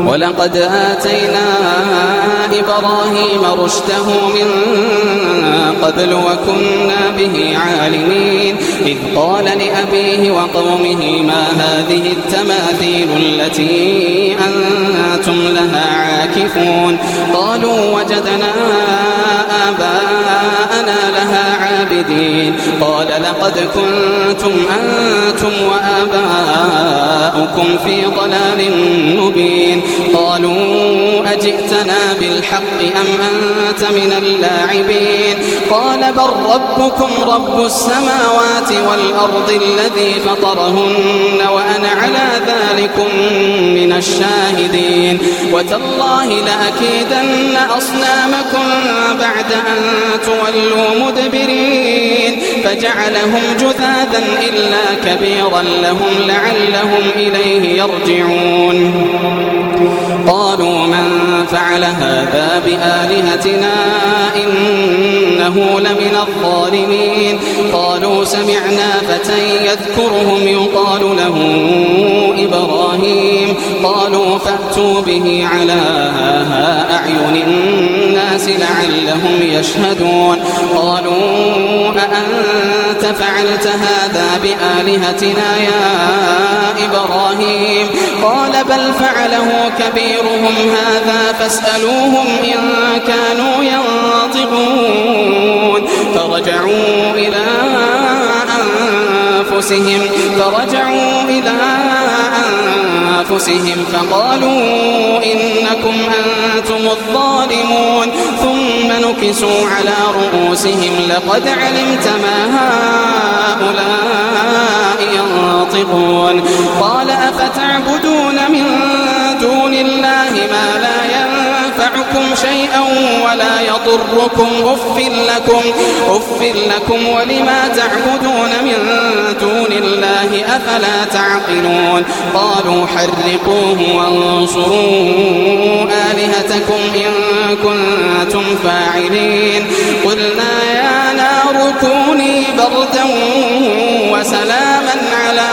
ولقد آتينا إبراهيم رشده من قبل وكنا به عالمين إذ قال لأبيه وقومه ما هذه التماثيل التي أنتم لها عاكفون قالوا وجدنا آباءنا لها عابدين قال لقد كنتم أنتم وآباؤكم في ضلال مبين قالوا أجئتنا بالحق أم أنت من اللاعبين قال بل ربكم رب السماوات والأرض الذي فطرهن وأنا على ذلكم من الشاهدين وتالله لأكيدن أصنامكم بعد أن تولوا مدبرين فجعلهم جذاذا إلا كبيرا لهم لعلهم إليه يرجعون قالوا من فعل هذا بآلهتنا إنه لمن الظالمين قالوا سمعنا فتى يذكرهم يقال له إبراهيم قالوا فأتوا به على أعين الناس لعلهم يشهدون قالوا أأنت فعلت هذا بآلهتنا يا إبراهيم قال بل فعله كبيرهم هذا فاسألوهم إن كانوا ينطقون فرجعوا إلى أنفسهم فقالوا إنكم أنتم الظالمون ثم نكسوا على رؤوسهم لقد علمت ما هؤلاء ينطقون قال أفتعبدون من دون الله ما لا ينفعكم شيئا ولا يضركم أف لكم ولما تعبدون من دون الله أفلا تعقلون قالوا حرقوه وانصروا آلهتكم إن كنتم فاعلين قلنا يا نار كوني بردا وسلاما على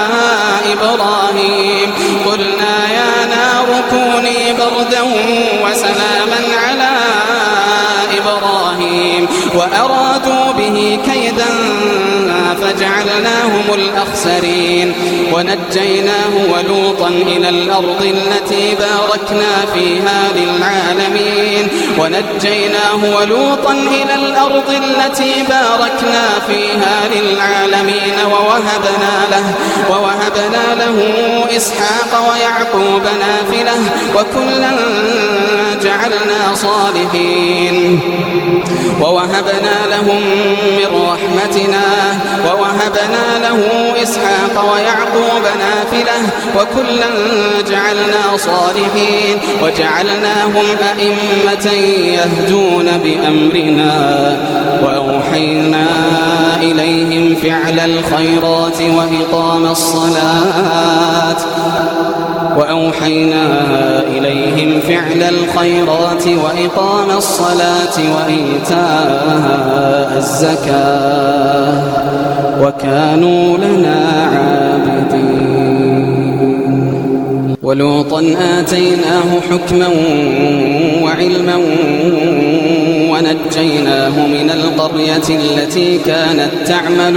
إبراهيم وأرادوا به كيدا فجعلناهم الأخسرين ونجيناه ولوطا إلى الأرض التي باركنا فيها للعالمين ووهبنا له إسحاق ويعقوب نافلة وكلا جعلنا صالحين ووهبنا لهم من رحمتنا ووهبنا له إسحاق ويعقوب نافلة وكلا جعلنا صالحين وجعلناهم أئمة يهدون بأمرنا وأوحينا إليهم فعل الخيرات وإقام الصلاة وإيتاء الزكاة وكانوا لنا عابدين ولوطا آتيناه حكما وعلما ونجيناه من القرية التي كانت تعمل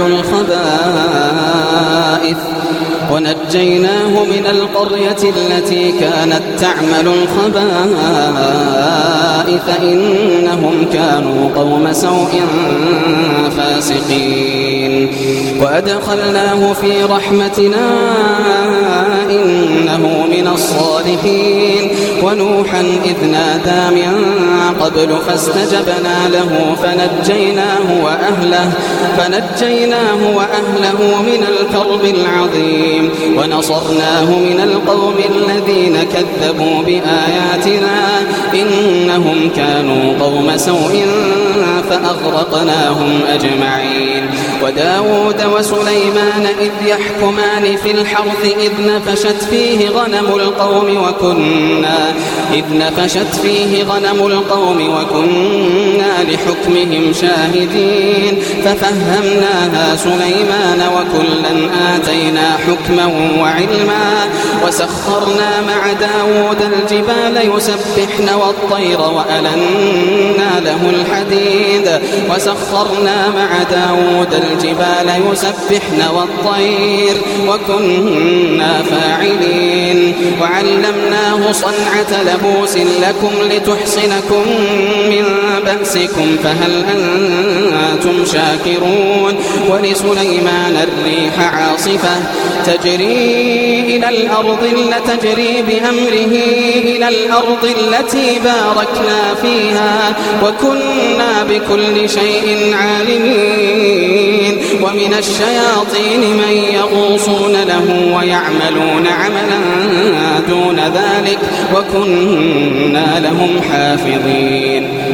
الخبائث إنهم كانوا قوم سوء فاسقين وأدخلناه في رحمتنا إنه من الصالحين ونوحا إذ نادى من قبل فاستجبنا له فنجيناه وأهله من الكرب العظيم ونصرناه من القوم الذين كذبوا بآياتنا إنهم كانوا قوم سوء فأغرقناهم أجمعين. وداود وسليمان إذ يحكمان في الحرث إذ نفشت فيه غنم القوم وكنا لحكمهم شاهدين. ففهمناها سليمان وكلا آتينا حكما وعلما وسخرنا مع داود الجبال يسبحن والطير وألنا له الحديد وكنا فاعلين. وعلمناه صنعة لبوس لكم لتحصنكم من بأسكم فهل أنتم شاكرون. ولسليمان الريح عاصفة تجري بأمره إلى الأرض التي باركنا فيها وكنا بكل شيء عالمين. ومن الشياطين من يغوصون له ويعملون عملا دون ذلك وكنا لهم حافظين.